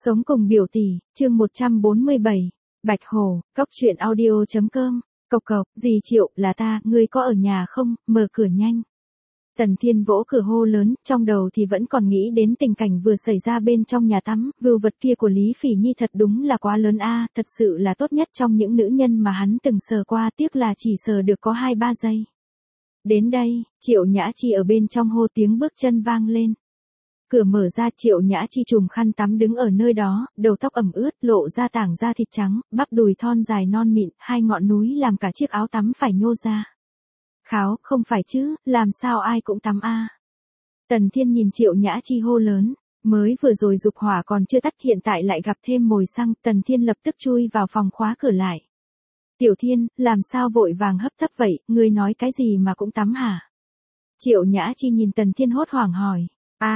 Sống cùng biểu tỷ, chương 147, Bạch Hồ, Cốc truyện audio.com, cộc cộc, dì Triệu, là ta, ngươi có ở nhà không, mở cửa nhanh. Tần Thiên vỗ cửa hô lớn, trong đầu thì vẫn còn nghĩ đến tình cảnh vừa xảy ra bên trong nhà tắm, vưu vật kia của Lý Phỉ Nhi thật đúng là quá lớn a, thật sự là tốt nhất trong những nữ nhân mà hắn từng sờ qua, tiếc là chỉ sờ được có 2-3 giây. Đến đây, Triệu Nhã Chi ở bên trong hô, tiếng bước chân vang lên. Cửa mở ra, Triệu Nhã Chi trùm khăn tắm đứng ở nơi đó, đầu tóc ẩm ướt, lộ ra tảng da thịt trắng, bắp đùi thon dài non mịn, hai ngọn núi làm cả chiếc áo tắm phải nhô ra. Kháo, không phải chứ, làm sao ai cũng tắm a? Tần Thiên nhìn Triệu Nhã Chi hô lớn, mới vừa rồi dục hỏa còn chưa tắt, hiện tại lại gặp thêm mồi xăng, Tần Thiên lập tức chui vào phòng khóa cửa lại. Tiểu Thiên, làm sao vội vàng hấp tấp vậy, ngươi nói cái gì mà cũng tắm hả? Triệu Nhã Chi nhìn Tần Thiên hốt hoảng hỏi.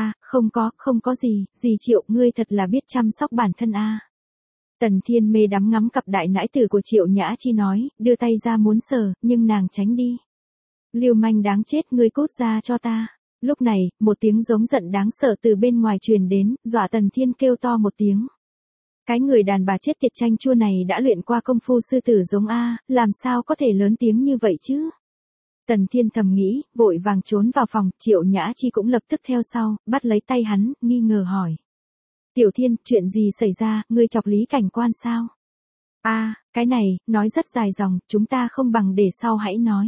Không có gì, dì Triệu, ngươi thật là biết chăm sóc bản thân a. Tần Thiên mê đắm ngắm cặp đại nãi tử của Triệu Nhã Chi nói, đưa tay ra muốn sờ, nhưng nàng tránh đi. Lưu manh đáng chết, ngươi cút ra cho ta. Lúc này, một tiếng giống giận đáng sợ từ bên ngoài truyền đến, dọa Tần Thiên kêu to một tiếng. Cái người đàn bà chết tiệt chanh chua này đã luyện qua công phu sư tử giống a, làm sao có thể lớn tiếng như vậy chứ? Tần Thiên thầm nghĩ, vội vàng trốn vào phòng, Triệu Nhã Chi cũng lập tức theo sau, bắt lấy tay hắn, nghi ngờ hỏi. Tiểu Thiên, chuyện gì xảy ra, ngươi chọc Lý Cảnh Quan sao? Cái này, nói rất dài dòng, chúng ta không bằng để sau hãy nói.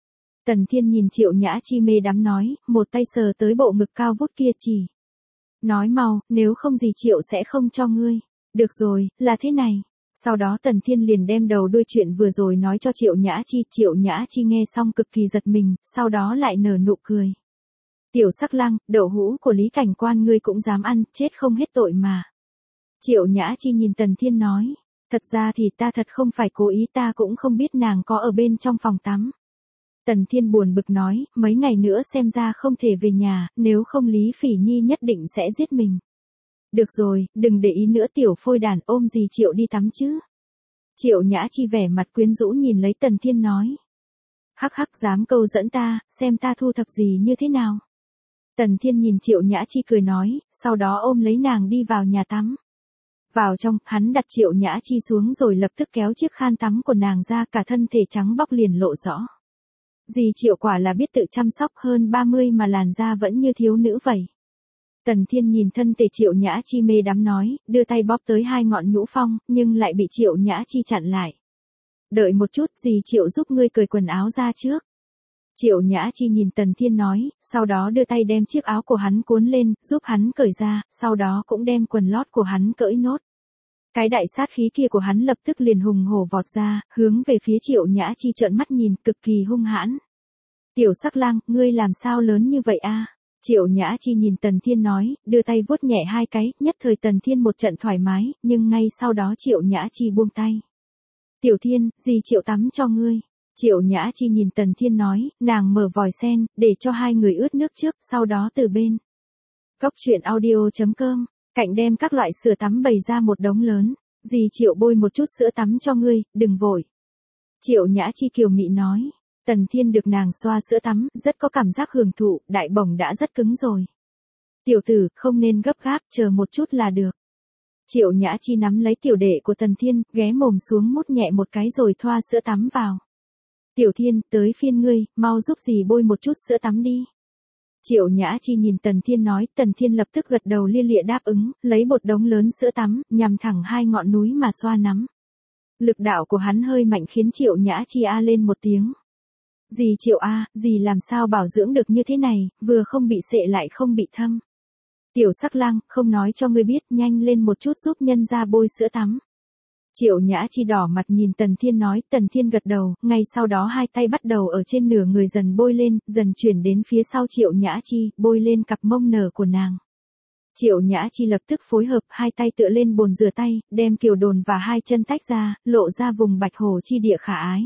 Tần Thiên nhìn Triệu Nhã Chi mê đắm nói, một tay sờ tới bộ ngực cao vút kia chỉ. Nói mau, nếu không gì Triệu sẽ không cho ngươi. Được rồi, là thế này. Sau đó Tần Thiên liền đem đầu đuôi chuyện vừa rồi nói cho Triệu Nhã Chi nghe xong cực kỳ giật mình, sau đó lại nở nụ cười. Tiểu sắc lang, đậu hũ của Lý Cảnh Quan ngươi cũng dám ăn, chết không hết tội mà. Triệu Nhã Chi nhìn Tần Thiên nói, thật ra thì ta thật không phải cố ý, ta cũng không biết nàng có ở bên trong phòng tắm. Tần Thiên buồn bực nói, mấy ngày nữa xem ra không thể về nhà, nếu không Lý Phỉ Nhi nhất định sẽ giết mình. Được rồi, đừng để ý nữa tiểu phôi đàn, ôm dì Triệu đi tắm chứ. Triệu Nhã Chi vẻ mặt quyến rũ nhìn lấy Tần Thiên nói. Hắc hắc, dám câu dẫn ta, xem ta thu thập gì như thế nào. Tần Thiên nhìn Triệu Nhã Chi cười nói, sau đó ôm lấy nàng đi vào nhà tắm. Vào trong, hắn đặt Triệu Nhã Chi xuống rồi lập tức kéo chiếc khăn tắm của nàng ra, cả thân thể trắng bóc liền lộ rõ. Dì Triệu quả là biết tự chăm sóc, hơn 30 mà làn da vẫn như thiếu nữ vậy. Tần Thiên nhìn thân thể Triệu Nhã Chi mê đắm nói, đưa tay bóp tới hai ngọn nhũ phong, nhưng lại bị Triệu Nhã Chi chặn lại. Đợi một chút, dì Triệu giúp ngươi cởi quần áo ra trước. Triệu Nhã Chi nhìn Tần Thiên nói, sau đó đưa tay đem chiếc áo của hắn cuốn lên, giúp hắn cởi ra, sau đó cũng đem quần lót của hắn cởi nốt. Cái đại sát khí kia của hắn lập tức liền hùng hổ vọt ra, hướng về phía Triệu Nhã Chi trợn mắt nhìn, cực kỳ hung hãn. Tiểu sắc lang, ngươi làm sao lớn như vậy a? Triệu Nhã Chi nhìn Tần Thiên nói, đưa tay vuốt nhẹ hai cái, nhất thời Tần Thiên một trận thoải mái, nhưng ngay sau đó Triệu Nhã Chi buông tay. Tiểu Thiên, dì Triệu tắm cho ngươi. Triệu Nhã Chi nhìn Tần Thiên nói, nàng mở vòi sen, để cho hai người ướt nước trước, sau đó từ bên. Cốc truyện audio.com, cạnh đem các loại sữa tắm bày ra một đống lớn, dì Triệu bôi một chút sữa tắm cho ngươi, đừng vội. Triệu Nhã Chi kiều mị nói. Tần Thiên được nàng xoa sữa tắm, rất có cảm giác hưởng thụ, đại bổng đã rất cứng rồi. Tiểu tử, không nên gấp gáp, chờ một chút là được. Triệu Nhã Chi nắm lấy tiểu đệ của Tần Thiên, ghé mồm xuống mút nhẹ một cái rồi thoa sữa tắm vào. Tiểu Thiên, tới phiên ngươi, mau giúp dì bôi một chút sữa tắm đi. Triệu Nhã Chi nhìn Tần Thiên nói, Tần Thiên lập tức gật đầu lia lịa đáp ứng, lấy một đống lớn sữa tắm, nhằm thẳng hai ngọn núi mà xoa nắm. Lực đạo của hắn hơi mạnh khiến Triệu Nhã Chi a lên một tiếng. Dì Triệu a, dì làm sao bảo dưỡng được như thế này, vừa không bị sệ lại không bị thâm. Tiểu sắc lang, không nói cho ngươi biết, nhanh lên một chút giúp nhân ra bôi sữa tắm. Triệu Nhã Chi đỏ mặt nhìn Tần Thiên nói, Tần Thiên gật đầu, ngay sau đó hai tay bắt đầu ở trên nửa người dần bôi lên, dần chuyển đến phía sau Triệu Nhã Chi, bôi lên cặp mông nở của nàng. Triệu Nhã Chi lập tức phối hợp, hai tay tựa lên bồn rửa tay, đem kiều đồn và hai chân tách ra, lộ ra vùng bạch hổ chi địa khả ái.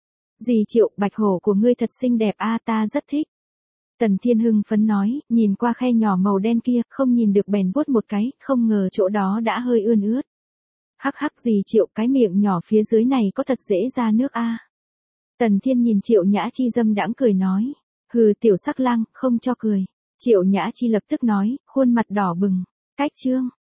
Dì Triệu, bạch hổ của ngươi thật xinh đẹp a, ta rất thích. Tần Thiên hưng phấn nói, nhìn qua khe nhỏ màu đen kia, không nhìn được bèn vuốt một cái, không ngờ chỗ đó đã hơi ươn ướt. Hắc hắc, dì Triệu, cái miệng nhỏ phía dưới này có thật dễ ra nước a. Tần Thiên nhìn Triệu Nhã Chi dâm đãng cười nói, hừ tiểu sắc lang, không cho cười. Triệu Nhã Chi lập tức nói, khuôn mặt đỏ bừng, cách chương.